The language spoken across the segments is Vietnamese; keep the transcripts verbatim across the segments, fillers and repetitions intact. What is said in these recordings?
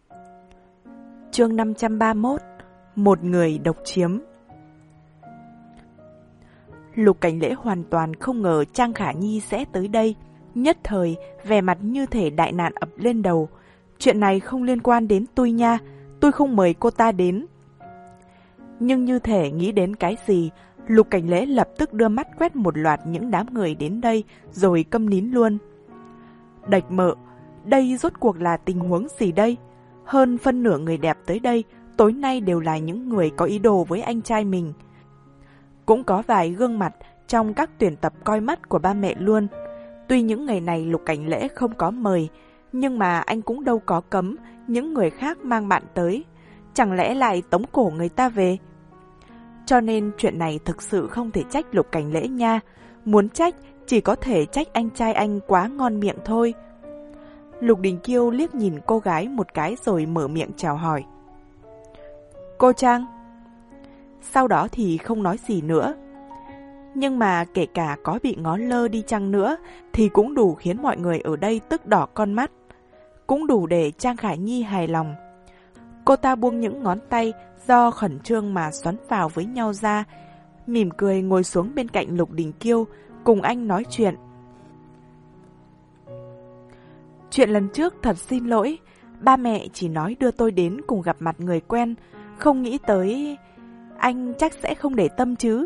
Chương năm trăm ba mươi mốt. Một người độc chiếm. Lục Cảnh Lễ hoàn toàn không ngờ Trang Khả Nhi sẽ tới đây. Nhất thời, vẻ mặt như thể đại nạn ập lên đầu. Chuyện này không liên quan đến tôi nha, tôi không mời cô ta đến. Nhưng như thể nghĩ đến cái gì, Lục Cảnh Lễ lập tức đưa mắt quét một loạt những đám người đến đây, rồi câm nín luôn. Đạch mợ, đây rốt cuộc là tình huống gì đây? Hơn phân nửa người đẹp tới đây, tối nay đều là những người có ý đồ với anh trai mình. Cũng có vài gương mặt trong các tuyển tập coi mắt của ba mẹ luôn. Tuy những ngày này Lục Cảnh Lễ không có mời, nhưng mà anh cũng đâu có cấm những người khác mang bạn tới. Chẳng lẽ lại tống cổ người ta về? Cho nên chuyện này thực sự không thể trách Lục Cảnh Lễ nha. Muốn trách chỉ có thể trách anh trai anh quá ngon miệng thôi. Lục Đình Kiêu liếc nhìn cô gái một cái rồi mở miệng chào hỏi. Cô Trang. Sau đó thì không nói gì nữa. Nhưng mà kể cả có bị ngó lơ đi chăng nữa thì cũng đủ khiến mọi người ở đây tức đỏ con mắt. Cũng đủ để Trang Khả Nhi hài lòng. Cô ta buông những ngón tay do khẩn trương mà xoắn vào với nhau ra, mỉm cười ngồi xuống bên cạnh Lục Đình Kiêu, cùng anh nói chuyện. Chuyện lần trước thật xin lỗi, ba mẹ chỉ nói đưa tôi đến cùng gặp mặt người quen, không nghĩ tới anh chắc sẽ không để tâm chứ.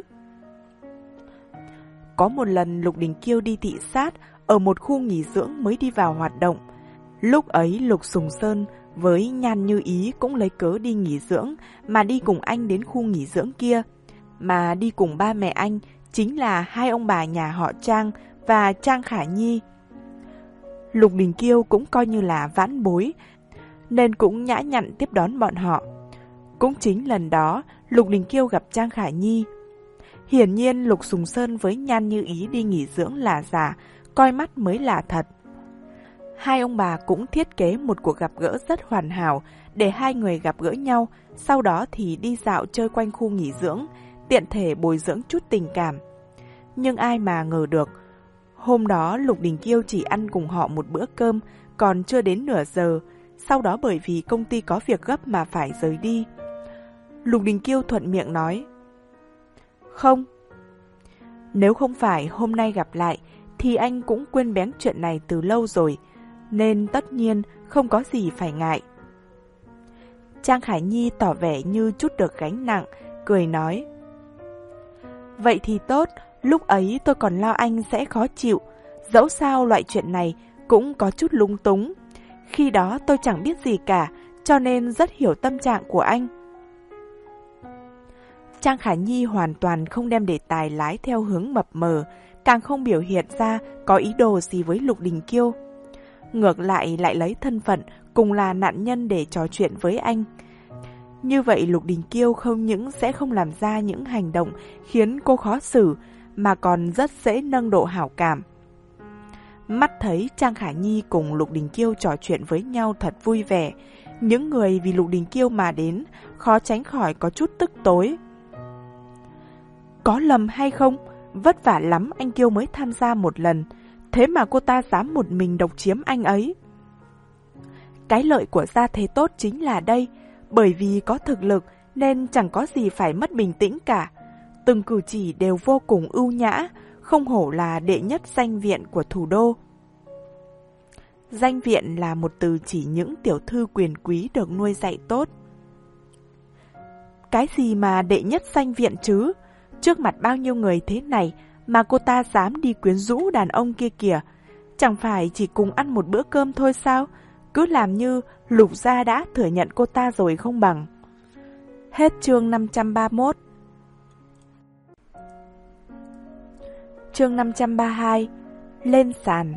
Có một lần Lục Đình Kiêu đi thị sát ở một khu nghỉ dưỡng mới đi vào hoạt động. Lúc ấy Lục Sùng Sơn với Nhan Như Ý cũng lấy cớ đi nghỉ dưỡng mà đi cùng anh đến khu nghỉ dưỡng kia. Mà đi cùng ba mẹ anh chính là hai ông bà nhà họ Trang và Trang Khả Nhi. Lục Đình Kiêu cũng coi như là vãn bối, nên cũng nhã nhặn tiếp đón bọn họ. Cũng chính lần đó Lục Đình Kiêu gặp Trang Khả Nhi. Hiển nhiên Lục Sùng Sơn với Nhan Như Ý đi nghỉ dưỡng là giả, coi mắt mới là thật. Hai ông bà cũng thiết kế một cuộc gặp gỡ rất hoàn hảo để hai người gặp gỡ nhau, sau đó thì đi dạo chơi quanh khu nghỉ dưỡng, tiện thể bồi dưỡng chút tình cảm. Nhưng ai mà ngờ được, hôm đó Lục Đình Kiêu chỉ ăn cùng họ một bữa cơm, còn chưa đến nửa giờ, sau đó bởi vì công ty có việc gấp mà phải rời đi. Lục Đình Kiêu thuận miệng nói, không, nếu không phải hôm nay gặp lại thì anh cũng quên bén chuyện này từ lâu rồi, nên tất nhiên không có gì phải ngại. Trang Khả Nhi tỏ vẻ như chút được gánh nặng, cười nói, vậy thì tốt, lúc ấy tôi còn lo anh sẽ khó chịu, dẫu sao loại chuyện này cũng có chút lung túng. Khi đó tôi chẳng biết gì cả, cho nên rất hiểu tâm trạng của anh. Trang Khả Nhi hoàn toàn không đem đề tài lái theo hướng mập mờ, càng không biểu hiện ra có ý đồ gì với Lục Đình Kiêu. Ngược lại lại lấy thân phận cùng là nạn nhân để trò chuyện với anh. Như vậy Lục Đình Kiêu không những sẽ không làm ra những hành động khiến cô khó xử, mà còn rất dễ nâng độ hảo cảm. Mắt thấy Trang Khả Nhi cùng Lục Đình Kiêu trò chuyện với nhau thật vui vẻ, những người vì Lục Đình Kiêu mà đến khó tránh khỏi có chút tức tối. Có lầm hay không? Vất vả lắm anh Kiêu mới tham gia một lần, thế mà cô ta dám một mình độc chiếm anh ấy. Cái lợi của gia thế tốt chính là đây, bởi vì có thực lực nên chẳng có gì phải mất bình tĩnh cả. Từng cử chỉ đều vô cùng ưu nhã, không hổ là đệ nhất danh viện của thủ đô. Danh viện là một từ chỉ những tiểu thư quyền quý được nuôi dạy tốt. Cái gì mà đệ nhất danh viện chứ? Trước mặt bao nhiêu người thế này mà cô ta dám đi quyến rũ đàn ông kia kìa. Chẳng phải chỉ cùng ăn một bữa cơm thôi sao? Cứ làm như Lục gia đã thừa nhận cô ta rồi không bằng. Hết chương năm trăm ba mươi mốt. Chương năm trăm ba mươi hai. Lên sàn.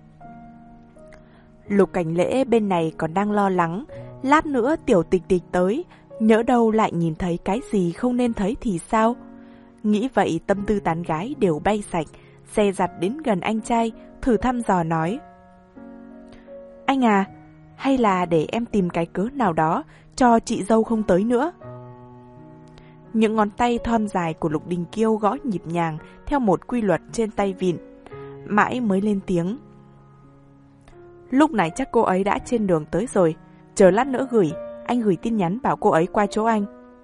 Lục Cảnh Lễ bên này còn đang lo lắng, lát nữa Tiểu Tịch Tịch tới, nhỡ đâu lại nhìn thấy cái gì không nên thấy thì sao? Nghĩ vậy tâm tư tán gái đều bay sạch, xe giặt đến gần anh trai, thử thăm dò nói, anh à, hay là để em tìm cái cớ nào đó cho chị dâu không tới nữa. Những ngón tay thon dài của Lục Đình Kiêu gõ nhịp nhàng theo một quy luật trên tay vịn, mãi mới lên tiếng. Lúc này chắc cô ấy đã trên đường tới rồi, chờ lát nữa gửi, anh gửi tin nhắn bảo cô ấy qua chỗ anh.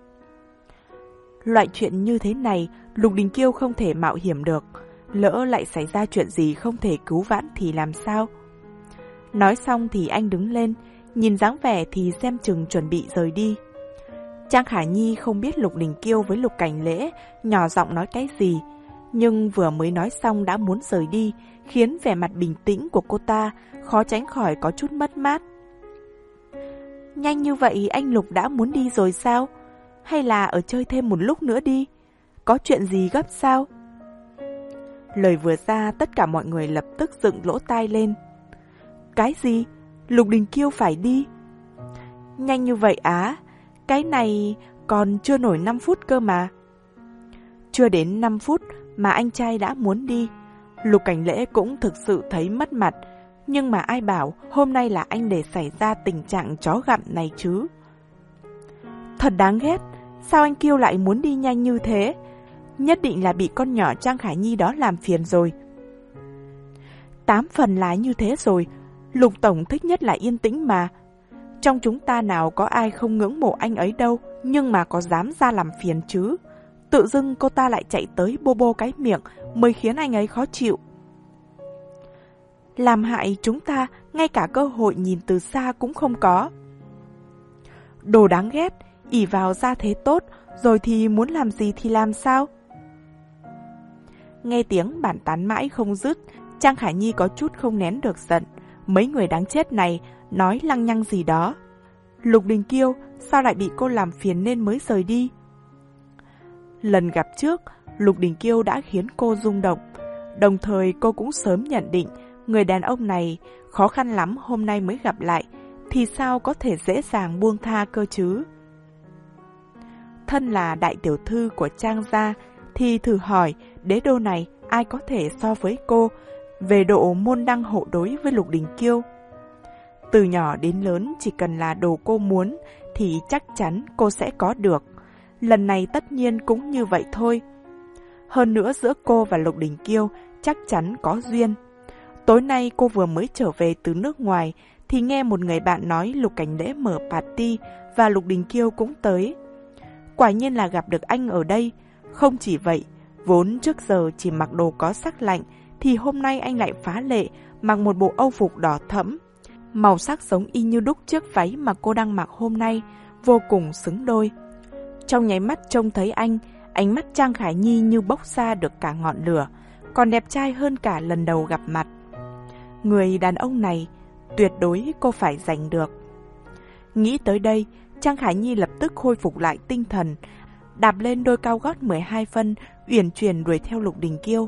Loại chuyện như thế này, Lục Đình Kiêu không thể mạo hiểm được. Lỡ lại xảy ra chuyện gì không thể cứu vãn thì làm sao? Nói xong thì anh đứng lên, nhìn dáng vẻ thì xem chừng chuẩn bị rời đi. Trang Khả Nhi không biết Lục Đình Kiêu với Lục Cảnh Lễ nhỏ giọng nói cái gì, nhưng vừa mới nói xong đã muốn rời đi, khiến vẻ mặt bình tĩnh của cô ta khó tránh khỏi có chút mất mát. Nhanh như vậy anh Lục đã muốn đi rồi sao? Hay là ở chơi thêm một lúc nữa đi? Có chuyện gì gấp sao? Lời vừa ra, tất cả mọi người lập tức dựng lỗ tai lên. Cái gì? Lục Đình Kiêu phải đi? Nhanh như vậy á? Cái này còn chưa nổi năm phút cơ mà. Chưa đến năm phút mà anh trai đã muốn đi. Lục Cảnh Lễ cũng thực sự thấy mất mặt. Nhưng mà ai bảo hôm nay là anh để xảy ra tình trạng chó gặm này chứ? Thật đáng ghét. Sao anh Kiêu lại muốn đi nhanh như thế? Nhất định là bị con nhỏ Trang Khả Nhi đó làm phiền rồi. Tám phần là như thế rồi. Lục Tổng thích nhất là yên tĩnh mà. Trong chúng ta nào có ai không ngưỡng mộ anh ấy đâu, nhưng mà có dám ra làm phiền chứ? Tự dưng cô ta lại chạy tới bô bô cái miệng mới khiến anh ấy khó chịu. Làm hại chúng ta, ngay cả cơ hội nhìn từ xa cũng không có. Đồ đáng ghét, ỷ vào ra thế tốt, rồi thì muốn làm gì thì làm sao? Nghe tiếng bàn tán mãi không dứt, Trang Khả Nhi có chút không nén được giận. Mấy người đáng chết này nói lăng nhăng gì đó. Lục Đình Kiêu sao lại bị cô làm phiền nên mới rời đi? Lần gặp trước, Lục Đình Kiêu đã khiến cô rung động. Đồng thời cô cũng sớm nhận định người đàn ông này khó khăn lắm hôm nay mới gặp lại, thì sao có thể dễ dàng buông tha cơ chứ? Thân là đại tiểu thư của Trang gia, thì thử hỏi đế đô này ai có thể so với cô về độ môn đăng hộ đối với Lục Đình Kiêu. Từ nhỏ đến lớn chỉ cần là đồ cô muốn thì chắc chắn cô sẽ có được. Lần này tất nhiên cũng như vậy thôi. Hơn nữa giữa cô và Lục Đình Kiêu chắc chắn có duyên. Tối nay cô vừa mới trở về từ nước ngoài thì nghe một người bạn nói Lục Cảnh Lễ mở party và Lục Đình Kiêu cũng tới. Quả nhiên là gặp được anh ở đây. Không chỉ vậy, vốn trước giờ chỉ mặc đồ có sắc lạnh thì hôm nay anh lại phá lệ mặc một bộ âu phục đỏ thẫm. Màu sắc giống y như đúc chiếc váy mà cô đang mặc hôm nay, vô cùng xứng đôi. Trong nháy mắt trông thấy anh, ánh mắt Trang Khả Nhi như bốc ra được cả ngọn lửa, còn đẹp trai hơn cả lần đầu gặp mặt. Người đàn ông này, tuyệt đối cô phải giành được. Nghĩ tới đây, Trang Khả Nhi lập tức khôi phục lại tinh thần, đạp lên đôi cao gót mười hai phân, uyển chuyển đuổi theo Lục Đình Kiêu.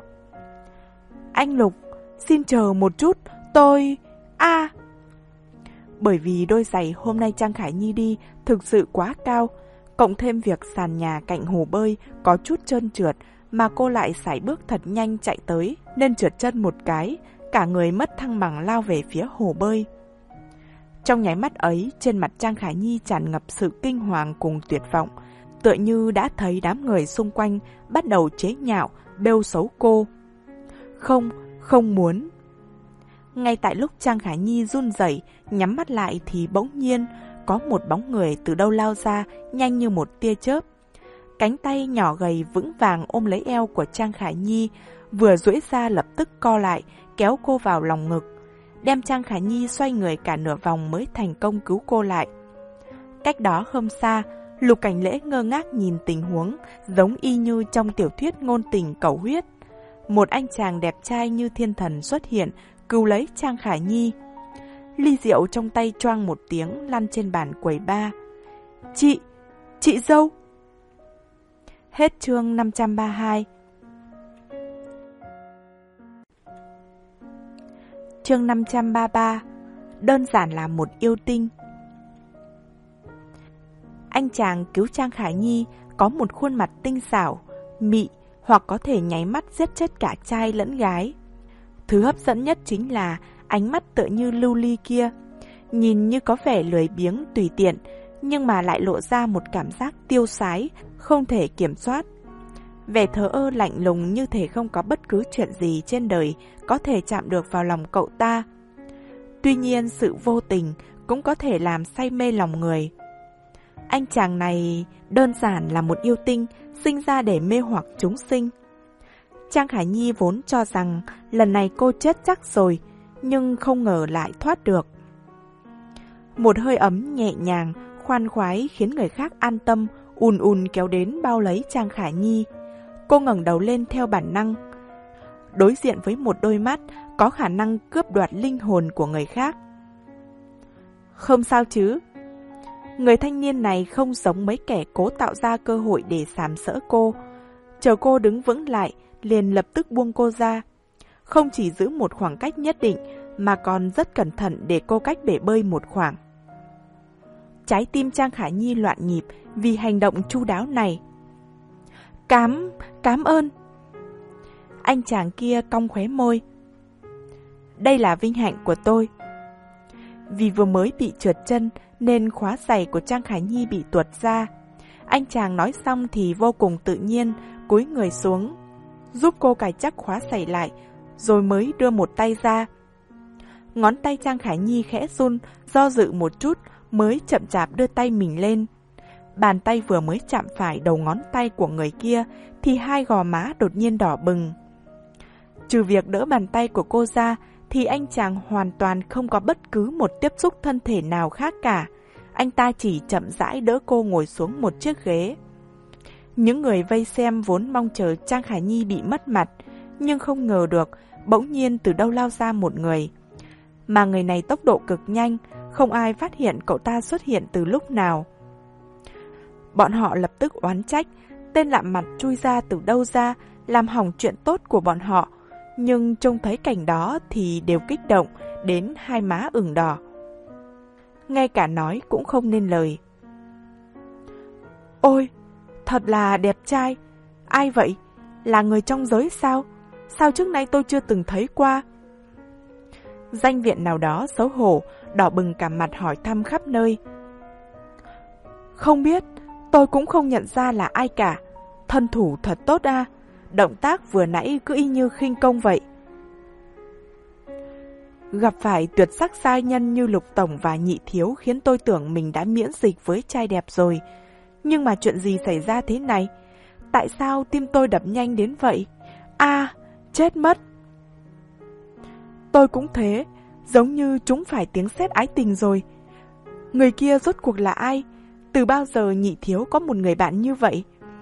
Anh Lục, xin chờ một chút, tôi... a à. Bởi vì đôi giày hôm nay Trang Khả Nhi đi thực sự quá cao, cộng thêm việc sàn nhà cạnh hồ bơi có chút trơn trượt mà cô lại sải bước thật nhanh chạy tới nên trượt chân một cái, cả người mất thăng bằng lao về phía hồ bơi. Trong nháy mắt ấy, trên mặt Trang Khả Nhi tràn ngập sự kinh hoàng cùng tuyệt vọng, tựa như đã thấy đám người xung quanh bắt đầu chế nhạo, bêu xấu cô. Không, không muốn. Ngay tại lúc Trang Khả Nhi run rẩy nhắm mắt lại thì bỗng nhiên có một bóng người từ đâu lao ra nhanh như một tia chớp. Cánh tay nhỏ gầy vững vàng ôm lấy eo của Trang Khả Nhi, vừa duỗi ra lập tức co lại, kéo cô vào lòng ngực, đem Trang Khả Nhi xoay người cả nửa vòng mới thành công cứu cô lại. Cách đó không xa, Lục Cảnh Lễ ngơ ngác nhìn tình huống giống y như trong tiểu thuyết ngôn tình cầu huyết. Một anh chàng đẹp trai như thiên thần xuất hiện, cứu lấy Trang Khả Nhi. Ly rượu trong tay choang một tiếng lăn trên bàn quầy bar. Chị, chị dâu. Hết chương năm trăm ba mươi hai. Chương năm trăm ba mươi ba. Đơn giản là một yêu tinh. Anh chàng cứu Trang Khả Nhi có một khuôn mặt tinh xảo, mị, hoặc có thể nháy mắt giết chết cả trai lẫn gái. Thứ hấp dẫn nhất chính là ánh mắt tựa như lưu ly kia, nhìn như có vẻ lười biếng tùy tiện, nhưng mà lại lộ ra một cảm giác tiêu sái, không thể kiểm soát. Vẻ thờ ơ lạnh lùng như thể không có bất cứ chuyện gì trên đời có thể chạm được vào lòng cậu ta. Tuy nhiên sự vô tình cũng có thể làm say mê lòng người. Anh chàng này đơn giản là một yêu tinh, sinh ra để mê hoặc chúng sinh. Trang Khải Nhi vốn cho rằng lần này cô chết chắc rồi, nhưng không ngờ lại thoát được. Một hơi ấm nhẹ nhàng, khoan khoái khiến người khác an tâm, ùn ùn kéo đến bao lấy Trang Khải Nhi. Cô ngẩng đầu lên theo bản năng. Đối diện với một đôi mắt có khả năng cướp đoạt linh hồn của người khác. Không sao chứ? Người thanh niên này không giống mấy kẻ cố tạo ra cơ hội để sàm sỡ cô. Chờ cô đứng vững lại, liền lập tức buông cô ra. Không chỉ giữ một khoảng cách nhất định, mà còn rất cẩn thận để cô cách bể bơi một khoảng. Trái tim Trang Khải Nhi loạn nhịp vì hành động chu đáo này. Cám, cám ơn. Anh chàng kia cong khóe môi. Đây là vinh hạnh của tôi. Vì vừa mới bị trượt chân nên khóa giày của Trang Khải Nhi bị tuột ra. Anh chàng nói xong thì vô cùng tự nhiên, cúi người xuống, giúp cô cài chắc khóa giày lại, rồi mới đưa một tay ra. Ngón tay Trang Khải Nhi khẽ run, do dự một chút mới chậm chạp đưa tay mình lên. Bàn tay vừa mới chạm phải đầu ngón tay của người kia thì hai gò má đột nhiên đỏ bừng. Trừ việc đỡ bàn tay của cô ra thì anh chàng hoàn toàn không có bất cứ một tiếp xúc thân thể nào khác cả. Anh ta chỉ chậm rãi đỡ cô ngồi xuống một chiếc ghế. Những người vây xem vốn mong chờ Trang Khải Nhi bị mất mặt, nhưng không ngờ được bỗng nhiên từ đâu lao ra một người. Mà người này tốc độ cực nhanh, không ai phát hiện cậu ta xuất hiện từ lúc nào. Bọn họ lập tức oán trách, tên lạ mặt chui ra từ đâu ra, làm hỏng chuyện tốt của bọn họ. Nhưng trông thấy cảnh đó thì đều kích động, đến hai má ửng đỏ. Ngay cả nói cũng không nên lời. Ôi, thật là đẹp trai. Ai vậy? Là người trong giới sao? Sao trước nay tôi chưa từng thấy qua? Danh viện nào đó xấu hổ, đỏ bừng cả mặt hỏi thăm khắp nơi. Không biết, tôi cũng không nhận ra là ai cả. Thân thủ thật tốt à, động tác vừa nãy cứ y như khinh công vậy. Gặp phải tuyệt sắc giai nhân như Lục Tổng và Nhị Thiếu khiến tôi tưởng mình đã miễn dịch với trai đẹp rồi. Nhưng mà chuyện gì xảy ra thế này? Tại sao tim tôi đập nhanh đến vậy? À, chết mất! Tôi cũng thế, giống như chúng phải tiếng sét ái tình rồi. Người kia rốt cuộc là ai? Từ bao giờ Nhị Thiếu có một người bạn như vậy?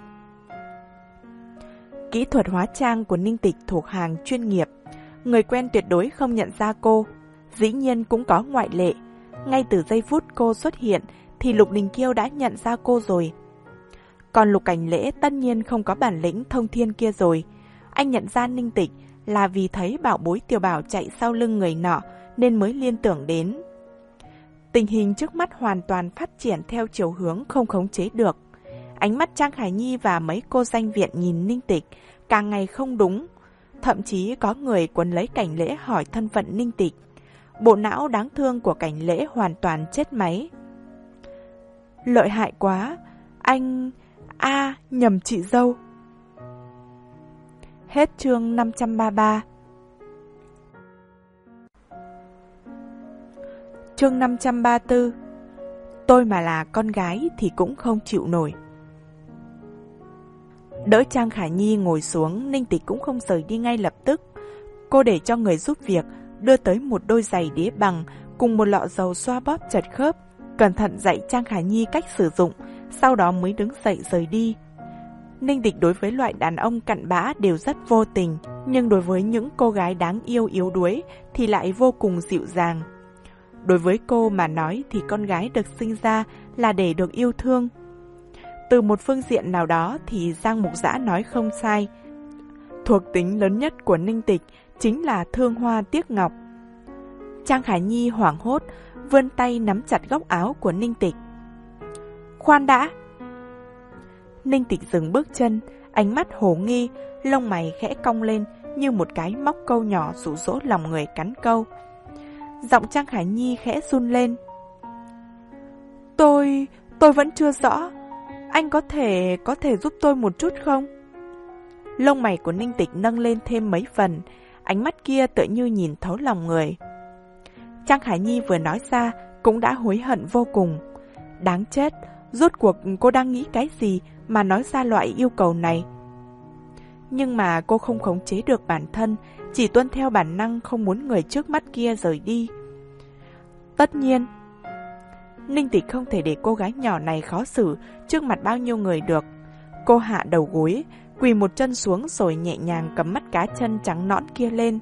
Kỹ thuật hóa trang của Ninh Tịch thuộc hàng chuyên nghiệp. Người quen tuyệt đối không nhận ra cô. Dĩ nhiên cũng có ngoại lệ. Ngay từ giây phút cô xuất hiện thì Lục Đình Kiêu đã nhận ra cô rồi. Còn Lục Cảnh Lễ tất nhiên không có bản lĩnh thông thiên kia rồi. Anh nhận ra Ninh Tịch là vì thấy bảo bối Tiểu Bảo chạy sau lưng người nọ nên mới liên tưởng đến. Tình hình trước mắt hoàn toàn phát triển theo chiều hướng không khống chế được. Ánh mắt Trang Khải Nhi và mấy cô danh viện nhìn Ninh Tịch càng ngày không đúng. Thậm chí có người quấn lấy Cảnh Lễ hỏi thân phận Ninh Tịch. Bộ não đáng thương của Cảnh Lễ hoàn toàn chết máy. Lợi hại quá, anh... a à, nhầm chị dâu. Hết chương năm trăm ba mươi ba. Chương năm trăm ba mươi tư. Tôi mà là con gái thì cũng không chịu nổi. Đỡ Trang Khải Nhi ngồi xuống, Ninh Tịch cũng không rời đi ngay lập tức. Cô để cho người giúp việc đưa tới một đôi giày đế bằng cùng một lọ dầu xoa bóp chật khớp, cẩn thận dạy Trang Khải Nhi cách sử dụng, sau đó mới đứng dậy rời đi. Ninh Tịch đối với loại đàn ông cặn bã đều rất vô tình, nhưng đối với những cô gái đáng yêu yếu đuối thì lại vô cùng dịu dàng. Đối với cô mà nói thì con gái được sinh ra là để được yêu thương. Từ một phương diện nào đó thì Giang Mục Dã nói không sai. Thuộc tính lớn nhất của Ninh Tịch chính là thương hoa tiếc ngọc. Trang Khải Nhi hoảng hốt, vươn tay nắm chặt góc áo của Ninh Tịch. Khoan đã! Ninh Tịch dừng bước chân, ánh mắt hồ nghi, lông mày khẽ cong lên như một cái móc câu nhỏ dụ dỗ lòng người cắn câu. Giọng Trang Khải Nhi khẽ run lên. Tôi... tôi vẫn chưa rõ. Anh có thể... có thể giúp tôi một chút không? Lông mày của Ninh Tịch nâng lên thêm mấy phần, ánh mắt kia tựa như nhìn thấu lòng người. Trang Khải Nhi vừa nói ra cũng đã hối hận vô cùng. Đáng chết, rốt cuộc cô đang nghĩ cái gì mà nói ra loại yêu cầu này? Nhưng mà cô không khống chế được bản thân, chỉ tuân theo bản năng không muốn người trước mắt kia rời đi. Tất nhiên, Ninh Tịch không thể để cô gái nhỏ này khó xử trước mặt bao nhiêu người được. Cô hạ đầu gối, quỳ một chân xuống rồi nhẹ nhàng cầm mắt cá chân trắng nõn kia lên.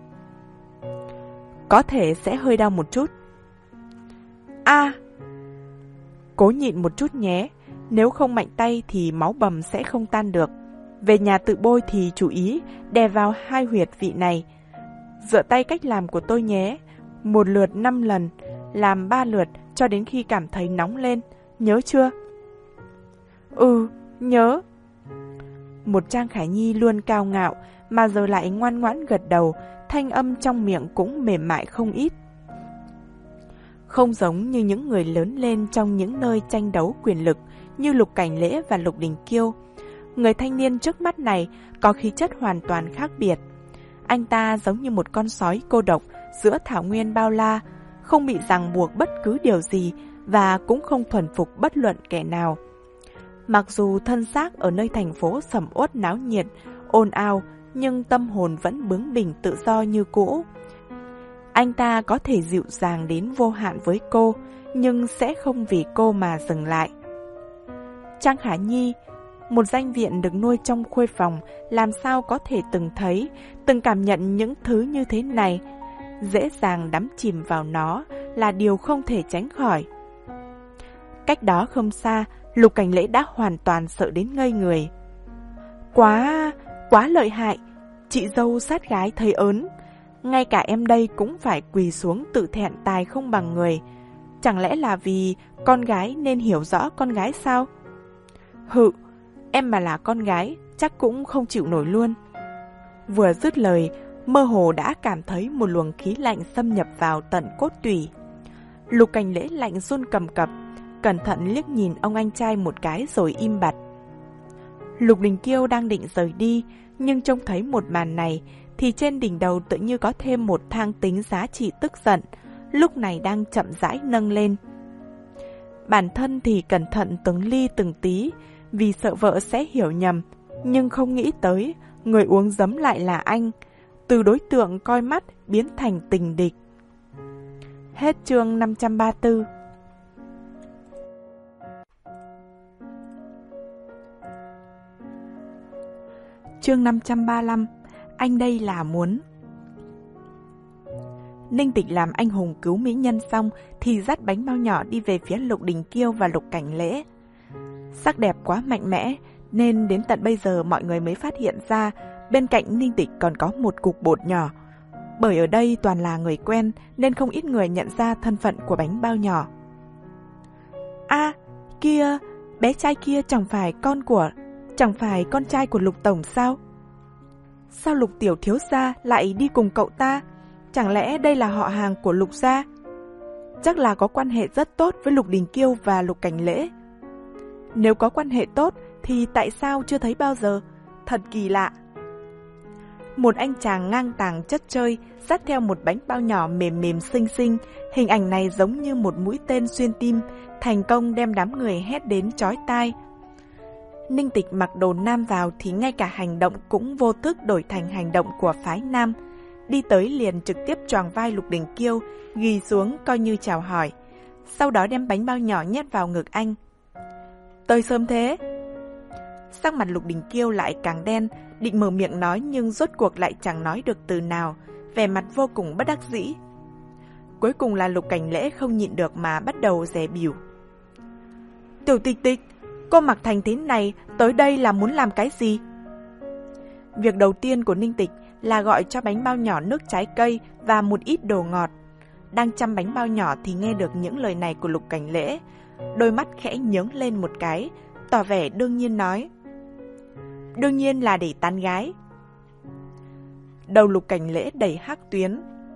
Có thể sẽ hơi đau một chút. A, à, cố nhịn một chút nhé, nếu không mạnh tay thì máu bầm sẽ không tan được. Về nhà tự bôi thì chú ý đè vào hai huyệt vị này. Dựa tay cách làm của tôi nhé, một lượt năm lần, làm ba lượt cho đến khi cảm thấy nóng lên, nhớ chưa? Ừ, nhớ. Một Trang Khải Nhi luôn cao ngạo mà giờ lại ngoan ngoãn gật đầu, thanh âm trong miệng cũng mềm mại không ít. Không giống như những người lớn lên trong những nơi tranh đấu quyền lực như Lục Cảnh Lễ và Lục Đình Kiêu. Người thanh niên trước mắt này có khí chất hoàn toàn khác biệt. Anh ta giống như một con sói cô độc giữa thảo nguyên bao la, không bị ràng buộc bất cứ điều gì và cũng không thuần phục bất luận kẻ nào. Mặc dù thân xác ở nơi thành phố sầm uất náo nhiệt, ồn ào, nhưng tâm hồn vẫn bướng bỉnh tự do như cũ. Anh ta có thể dịu dàng đến vô hạn với cô, nhưng sẽ không vì cô mà dừng lại. Trang Khả Nhi, một danh viện được nuôi trong khuê phòng, làm sao có thể từng thấy, từng cảm nhận những thứ như thế này. Dễ dàng đắm chìm vào nó là điều không thể tránh khỏi. Cách đó không xa, Lục Cảnh Lễ đã hoàn toàn sợ đến ngây người. Quá, quá lợi hại, chị dâu sát gái thấy ớn. Ngay cả em đây cũng phải quỳ xuống tự thẹn tài không bằng người. Chẳng lẽ là vì con gái nên hiểu rõ con gái sao? Hự, em mà là con gái chắc cũng không chịu nổi luôn. Vừa dứt lời, mơ hồ đã cảm thấy một luồng khí lạnh xâm nhập vào tận cốt tủy. Lục Cảnh Lễ lạnh run cầm cập, cẩn thận liếc nhìn ông anh trai một cái rồi im bặt. Lục Đình Kiêu đang định rời đi, nhưng trông thấy một màn này thì trên đỉnh đầu tự như có thêm một thang tính giá trị tức giận, lúc này đang chậm rãi nâng lên. Bản thân thì cẩn thận từng ly từng tí, vì sợ vợ sẽ hiểu nhầm, nhưng không nghĩ tới người uống giấm lại là anh, từ đối tượng coi mắt biến thành tình địch. Hết chương năm trăm ba mươi tư. Chương năm trăm ba mươi lăm. Anh đây là muốn. Ninh Tịch làm anh hùng cứu mỹ nhân xong thì dắt bánh bao nhỏ đi về phía Lục Đình Kiêu và Lục Cảnh Lễ. Sắc đẹp quá mạnh mẽ nên đến tận bây giờ mọi người mới phát hiện ra bên cạnh Ninh Tịch còn có một cục bột nhỏ. Bởi ở đây toàn là người quen nên không ít người nhận ra thân phận của bánh bao nhỏ. A, à, kia, bé trai kia chẳng phải con của, chẳng phải con trai của Lục Tổng sao? Sao Lục tiểu thiếu gia lại đi cùng cậu ta? Chẳng lẽ đây là họ hàng của Lục gia? Chắc là có quan hệ rất tốt với Lục Đình Kiêu và Lục Cảnh Lễ. Nếu có quan hệ tốt thì tại sao chưa thấy bao giờ? Thật kỳ lạ. Một anh chàng ngang tàng chất chơi dắt theo một bánh bao nhỏ mềm mềm xinh xinh. Hình ảnh này giống như một mũi tên xuyên tim, thành công đem đám người hét đến chói tai. Ninh Tịch mặc đồ nam vào thì ngay cả hành động cũng vô thức đổi thành hành động của phái nam. Đi tới liền trực tiếp choàng vai Lục Đình Kiêu, ghi xuống coi như chào hỏi. Sau đó đem bánh bao nhỏ nhét vào ngực anh. Tới sớm thế. Sắc mặt Lục Đình Kiêu lại càng đen, định mở miệng nói nhưng rốt cuộc lại chẳng nói được từ nào, vẻ mặt vô cùng bất đắc dĩ. Cuối cùng là Lục Cảnh Lễ không nhịn được mà bắt đầu dè bỉu. Tiểu Tịch Tịch, cô mặc thành thế này tới đây là muốn làm cái gì? Việc đầu tiên của Ninh Tịch là gọi cho bánh bao nhỏ nước trái cây và một ít đồ ngọt. Đang chăm bánh bao nhỏ thì nghe được những lời này của Lục Cảnh Lễ. Đôi mắt khẽ nhướng lên một cái, tỏ vẻ đương nhiên nói. Đương nhiên là để tán gái. Đầu Lục Cảnh Lễ đầy hắc tuyến.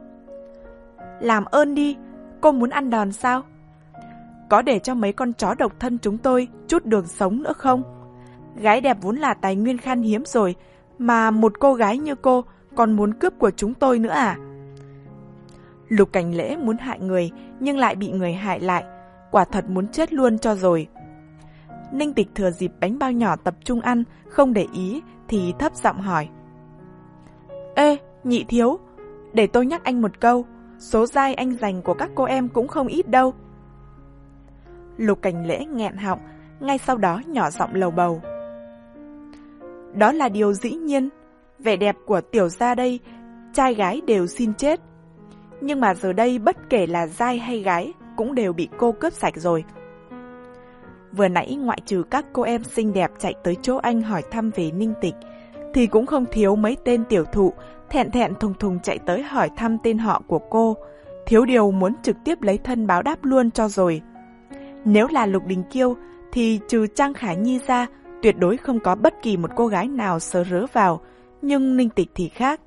Làm ơn đi, cô muốn ăn đòn sao? Có để cho mấy con chó độc thân chúng tôi chút đường sống nữa không? Gái đẹp vốn là tài nguyên khan hiếm rồi, mà một cô gái như cô còn muốn cướp của chúng tôi nữa à? Lục Cảnh Lễ muốn hại người nhưng lại bị người hại lại, quả thật muốn chết luôn cho rồi. Ninh Tịch thừa dịp bánh bao nhỏ tập trung ăn, không để ý thì thấp giọng hỏi. Ê, nhị thiếu, để tôi nhắc anh một câu, số giai anh dành của các cô em cũng không ít đâu. Lục Cảnh Lễ nghẹn họng, ngay sau đó nhỏ giọng lầu bầu. Đó là điều dĩ nhiên, vẻ đẹp của tiểu gia đây, trai gái đều xin chết. Nhưng mà giờ đây bất kể là giai hay gái cũng đều bị cô cướp sạch rồi. Vừa nãy ngoại trừ các cô em xinh đẹp chạy tới chỗ anh hỏi thăm về Ninh Tịch, thì cũng không thiếu mấy tên tiểu thụ thẹn thẹn thùng thùng chạy tới hỏi thăm tên họ của cô, thiếu điều muốn trực tiếp lấy thân báo đáp luôn cho rồi. Nếu là Lục Đình Kiêu thì trừ Trang Khả Nhi ra, tuyệt đối không có bất kỳ một cô gái nào sờ rớ vào, nhưng Ninh Tịch thì khác.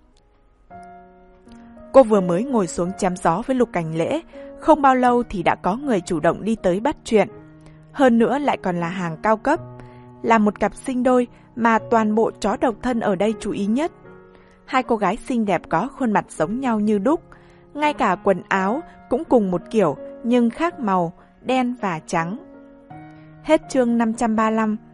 Cô vừa mới ngồi xuống chém gió với Lục Cảnh Lễ, không bao lâu thì đã có người chủ động đi tới bắt chuyện. Hơn nữa lại còn là hàng cao cấp, là một cặp sinh đôi mà toàn bộ chó độc thân ở đây chú ý nhất. Hai cô gái xinh đẹp có khuôn mặt giống nhau như đúc, ngay cả quần áo cũng cùng một kiểu nhưng khác màu, đen và trắng. Hết chương năm trăm ba mươi lăm,